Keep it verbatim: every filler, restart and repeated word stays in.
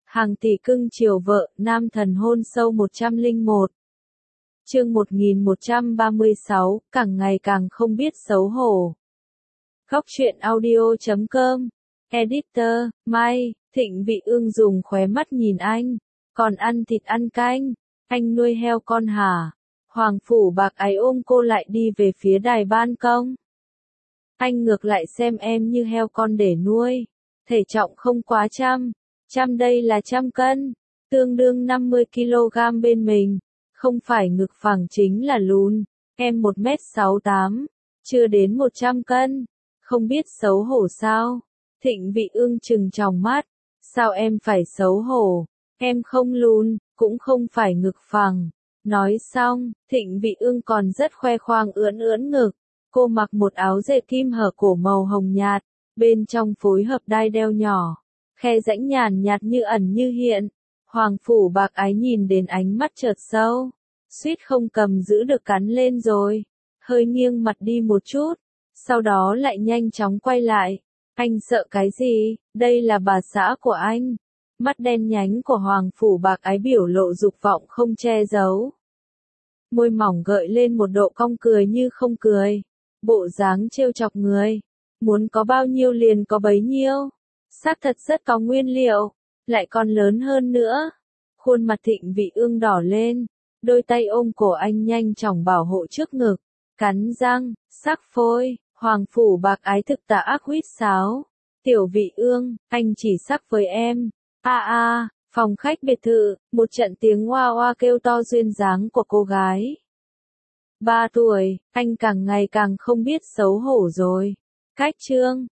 Hàng tỷ cưng chiều vợ, nam thần hôn sâu một trăm lẻ một. Chương một nghìn một trăm ba mươi sáu, càng ngày càng không biết xấu hổ. Góc truyện audio chấm com. Editor, Mai, Thịnh Vị Ương dùng khóe mắt nhìn anh. Còn ăn thịt ăn canh. Anh nuôi heo con hả? Hoàng phủ bạc ái ôm cô lại đi về phía đài ban công. Anh ngược lại xem em như heo con để nuôi. Thể trọng không quá trăm. Trăm đây là trăm cân. Tương đương năm mươi ki lô gam bên mình. Không phải ngực phẳng chính là lùn. Em một mét sáu tám. Chưa đến một trăm cân. Không biết xấu hổ sao? Thịnh Vị Ương trừng tròng mắt. Sao em phải xấu hổ? Em không lùn, cũng không phải ngực phẳng. Nói xong, Thịnh Vị Ương còn rất khoe khoang ưỡn ưỡn ngực. Cô mặc một áo dệt kim hở cổ màu hồng nhạt, bên trong phối hợp đai đeo nhỏ. Khe rãnh nhàn nhạt như ẩn như hiện. Hoàng phủ bạc ái nhìn đến ánh mắt chợt sâu. Suýt không cầm giữ được cắn lên rồi. Hơi nghiêng mặt đi một chút. Sau đó lại nhanh chóng quay lại. Anh sợ cái gì? Đây là bà xã của anh. Mắt đen nhánh của Hoàng phủ bạc ái biểu lộ dục vọng không che giấu. Môi mỏng gợi lên một độ cong cười như không cười. Bộ dáng trêu chọc người. Muốn có bao nhiêu liền có bấy nhiêu. Xác thật rất có nguyên liệu. Lại còn lớn hơn nữa. Khuôn mặt Thịnh Vị Ương đỏ lên. Đôi tay ôm cổ anh nhanh chóng bảo hộ trước ngực. Cắn răng, sắc phôi. Hoàng phủ bạc ái thực tà ác huýt sáo. Tiểu Vị Ương, anh chỉ sắc với em. A a, phòng khách biệt thự, một trận tiếng oa oa kêu to duyên dáng của cô gái. Ba tuổi, anh càng ngày càng không biết xấu hổ rồi. Cách chương.